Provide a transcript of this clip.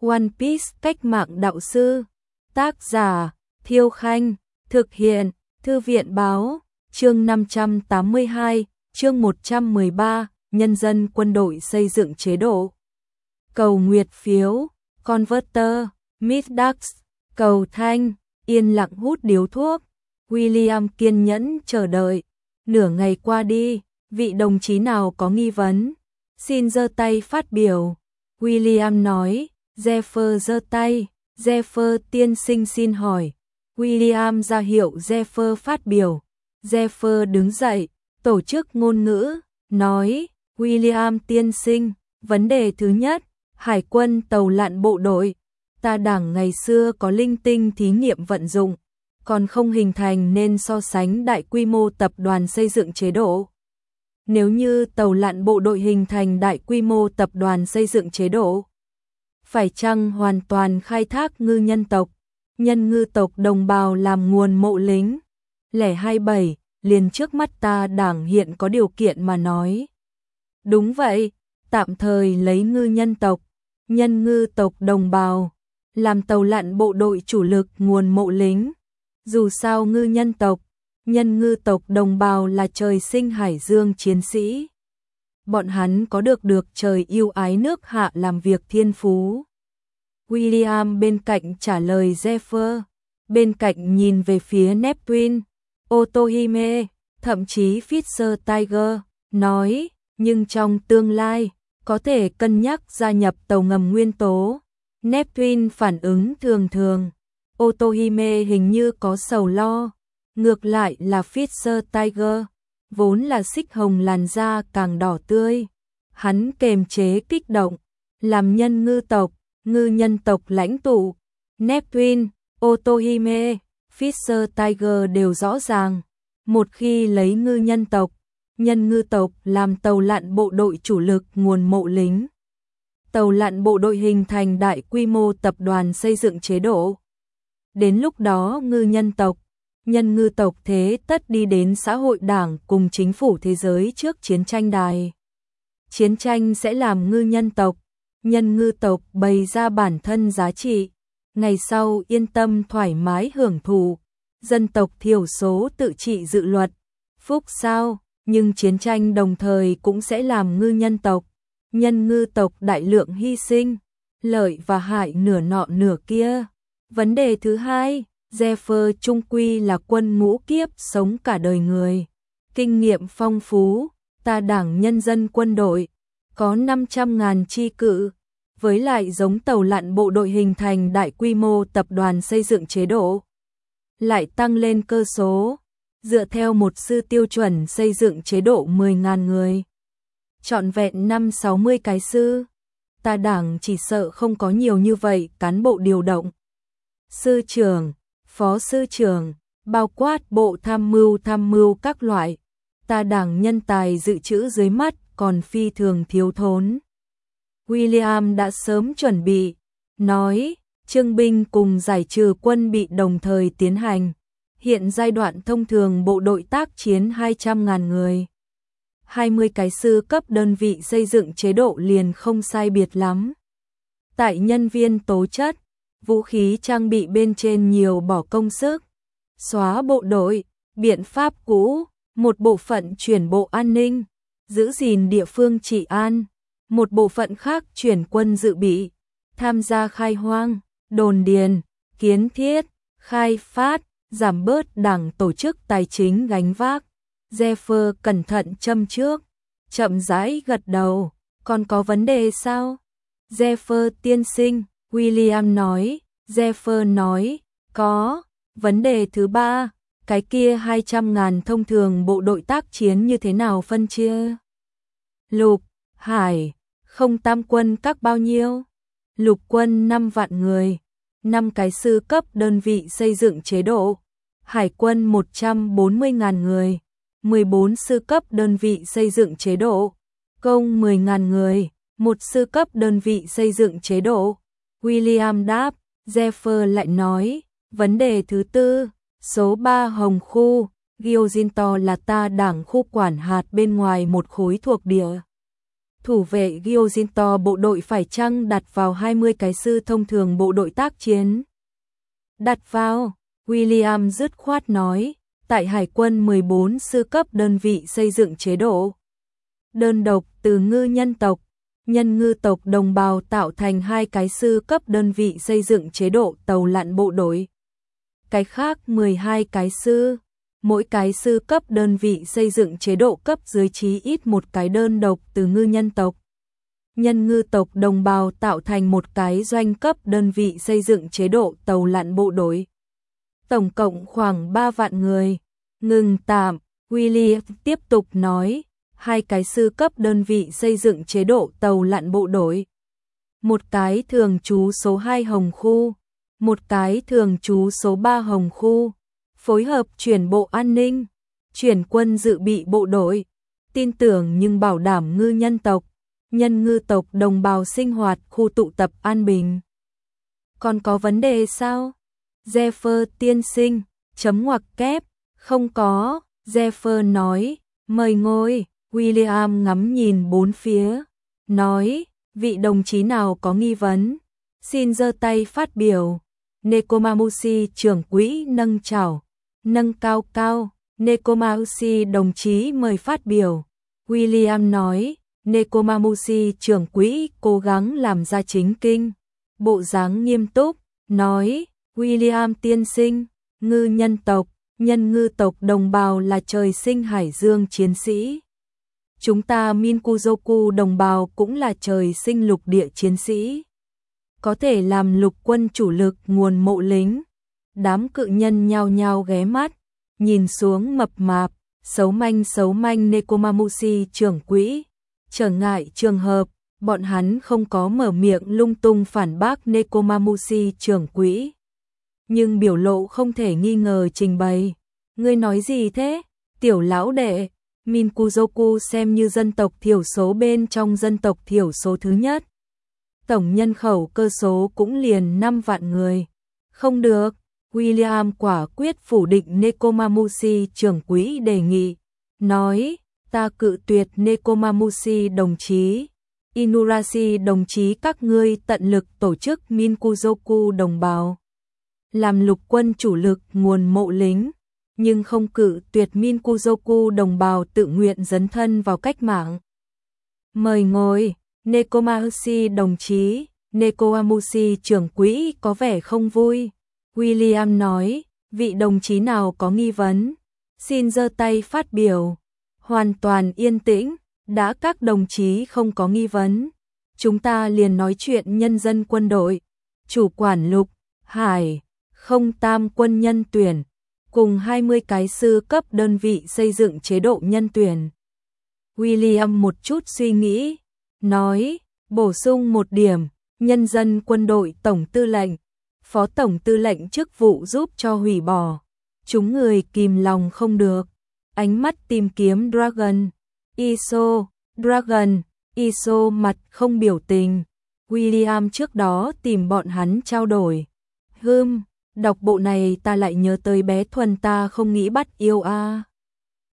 One Piece cách mạng đạo sư. Tác giả Thiêu Khanh. Thực hiện Thư viện Báo. Chương 582, chương 113, nhân dân quân đội xây dựng chế độ. Cầu nguyệt phiếu, Converter, Middax, cầu thanh, yên lặng hút điếu thuốc. William kiên nhẫn chờ đợi. Nửa ngày qua đi, vị đồng chí nào có nghi vấn? Xin giơ tay phát biểu. William nói. Jeffer giơ tay. Jeffer tiên sinh xin hỏi. William ra hiệu Jeffer phát biểu. Jeffer đứng dậy, tổ chức ngôn ngữ, nói, William tiên sinh, vấn đề thứ nhất, Hải quân tàu lặn bộ đội, ta Đảng ngày xưa có linh tinh thí nghiệm vận dụng, còn không hình thành nên so sánh đại quy mô tập đoàn xây dựng chế độ. Nếu như tàu lặn bộ đội hình thành đại quy mô tập đoàn xây dựng chế độ, phải chăng hoàn toàn khai thác ngư nhân tộc, nhân ngư tộc đồng bào làm nguồn mộ lính? 027, liền trước mắt ta Đảng hiện có điều kiện mà nói. Đúng vậy, tạm thời lấy ngư nhân tộc, nhân ngư tộc đồng bào, làm tàu lặn bộ đội chủ lực nguồn mộ lính. Dù sao ngư nhân tộc, nhân ngư tộc đồng bào là trời sinh hải dương chiến sĩ. Bọn hắn có được trời yêu ái nước hạ làm việc thiên phú. William bên cạnh trả lời Jeffer, bên cạnh nhìn về phía Neptune, Otohime, thậm chí Fisher Tiger, nói, nhưng trong tương lai, có thể cân nhắc gia nhập tàu ngầm nguyên tố. Neptune phản ứng thường thường, Otohime hình như có sầu lo, ngược lại là Fisher Tiger, vốn là xích hồng làn da càng đỏ tươi. Hắn kềm chế kích động, làm nhân ngư tộc, ngư nhân tộc lãnh tụ. Neptune, Otohime, Fisher Tiger đều rõ ràng, một khi lấy ngư nhân tộc, nhân ngư tộc làm tàu lặn bộ đội chủ lực nguồn mộ lính. Tàu lặn bộ đội hình thành đại quy mô tập đoàn xây dựng chế độ. Đến lúc đó ngư nhân tộc, nhân ngư tộc thế tất đi đến xã hội đảng cùng chính phủ thế giới trước chiến tranh đài. Chiến tranh sẽ làm ngư nhân tộc, nhân ngư tộc bày ra bản thân giá trị, ngày sau yên tâm thoải mái hưởng thụ, dân tộc thiểu số tự trị dự luật, phúc sao, nhưng chiến tranh đồng thời cũng sẽ làm ngư nhân tộc, nhân ngư tộc đại lượng hy sinh, lợi và hại nửa nọ nửa kia. Vấn đề thứ hai, Jeffer trung quy là quân ngũ kiếp sống cả đời người, kinh nghiệm phong phú, ta Đảng nhân dân quân đội, có 500.000 chi cự, với lại giống tàu lặn bộ đội hình thành đại quy mô tập đoàn xây dựng chế độ, lại tăng lên cơ số, dựa theo một sư tiêu chuẩn xây dựng chế độ 10.000 người. Trọn vẹn 50-60 cái sư, ta Đảng chỉ sợ không có nhiều như vậy cán bộ điều động. Sư trưởng, phó sư trưởng, bao quát bộ tham mưu các loại, ta Đảng nhân tài dự trữ dưới mắt còn phi thường thiếu thốn. William đã sớm chuẩn bị, nói, trưng binh cùng giải trừ quân bị đồng thời tiến hành. Hiện giai đoạn thông thường bộ đội tác chiến 200.000 người. 20 cái sư cấp đơn vị xây dựng chế độ liền không sai biệt lắm. Tại nhân viên tố chất, vũ khí trang bị bên trên nhiều bỏ công sức. Xóa bộ đội, biện pháp cũ, một bộ phận chuyển bộ an ninh, giữ gìn địa phương trị an. Một bộ phận khác chuyển quân dự bị, tham gia khai hoang, đồn điền, kiến thiết, khai phát, giảm bớt Đảng tổ chức tài chính gánh vác. Jeffer cẩn thận châm trước, chậm rãi gật đầu, còn có vấn đề sao? Jeffer tiên sinh, William nói, Jeffer nói, có, vấn đề thứ ba, cái kia 200.000 thông thường bộ đội tác chiến như thế nào phân chia? Lục, hải, không tam quân các bao nhiêu? Lục quân 5 vạn người, 5 cái sư cấp đơn vị xây dựng chế độ, hải quân 140.000 người, 14 sư cấp đơn vị xây dựng chế độ, công 10.000 người, một sư cấp đơn vị xây dựng chế độ. William đáp, Jeffer lại nói, vấn đề thứ tư, số 3 Hồng khu, Gyojinto là ta Đảng khu quản hạt bên ngoài một khối thuộc địa Thủ vệ Gyojinto bộ đội phải chăng đặt vào 20 cái sư thông thường bộ đội tác chiến? Đặt vào, William dứt khoát nói, tại Hải quân 14 sư cấp đơn vị xây dựng chế độ đơn độc từ ngư nhân tộc, nhân ngư tộc đồng bào tạo thành 2 cái sư cấp đơn vị xây dựng chế độ tàu lặn bộ đội. Cái khác 12 cái sư, mỗi cái sư cấp đơn vị xây dựng chế độ cấp dưới chí ít một cái đơn độc từ ngư nhân tộc. Nhân ngư tộc đồng bào tạo thành một cái doanh cấp đơn vị xây dựng chế độ tàu lặn bộ đội. Tổng cộng khoảng 3 vạn người. Ngừng tạm, William tiếp tục nói, 2 cái sư cấp đơn vị xây dựng chế độ tàu lặn bộ đội. Một cái thường trú số 2 Hồng Khu, một cái thường trú số 3 Hồng Khu, phối hợp chuyển bộ an ninh, chuyển quân dự bị bộ đội, tin tưởng nhưng bảo đảm ngư nhân tộc, nhân ngư tộc đồng bào sinh hoạt khu tụ tập an bình. Còn có vấn đề sao? Jeffer tiên sinh, chấm ngoặc kép, không có, Jeffer nói, mời ngồi. William ngắm nhìn bốn phía, nói, vị đồng chí nào có nghi vấn, xin giơ tay phát biểu. Nekomamushi trưởng quỹ nâng chảo, nâng cao cao, Nekomamushi đồng chí mời phát biểu. William nói, Nekomamushi trưởng quỹ cố gắng làm ra chính kinh, bộ dáng nghiêm túc, nói, William tiên sinh, ngư nhân tộc, nhân ngư tộc đồng bào là trời sinh hải dương chiến sĩ. Chúng ta Minkuzoku đồng bào cũng là trời sinh lục địa chiến sĩ. Có thể làm lục quân chủ lực nguồn mộ lính. Đám cự nhân nhao nhao ghé mắt, nhìn xuống mập mạp, xấu manh Nekomamushi trưởng quỹ. Trở ngại trường hợp, bọn hắn không có mở miệng lung tung phản bác Nekomamushi trưởng quỹ. Nhưng biểu lộ không thể nghi ngờ trình bày. Ngươi nói gì thế? Tiểu lão đệ, Minkuzoku xem như dân tộc thiểu số bên trong dân tộc thiểu số thứ nhất. Tổng nhân khẩu cơ số cũng liền 5 vạn người. Không được, William quả quyết phủ định Nekomamushi trưởng quỹ đề nghị. Nói, ta cự tuyệt Nekomamushi đồng chí. Inurashi đồng chí các ngươi tận lực tổ chức Minkuzoku đồng bào. Làm lục quân chủ lực nguồn mộ lính. Nhưng không cự tuyệt Minkuzoku đồng bào tự nguyện dấn thân vào cách mạng. Mời ngồi, Nekomamushi đồng chí. Nekomamushi trưởng quỹ có vẻ không vui. William nói, vị đồng chí nào có nghi vấn, xin giơ tay phát biểu. Hoàn toàn yên tĩnh, đã các đồng chí không có nghi vấn. Chúng ta liền nói chuyện nhân dân quân đội. Chủ quản Lục, Hải, không tam quân nhân tuyển. Cùng 20 cái sư cấp đơn vị xây dựng chế độ nhân tuyển. William một chút suy nghĩ, nói, bổ sung một điểm, nhân dân quân đội tổng tư lệnh, phó tổng tư lệnh chức vụ giúp cho hủy bỏ. Chúng người kìm lòng không được, ánh mắt tìm kiếm Dragon, Iso mặt không biểu tình. William trước đó tìm bọn hắn trao đổi. Đọc bộ này ta lại nhớ tới bé Thuần ta không nghĩ bắt yêu a.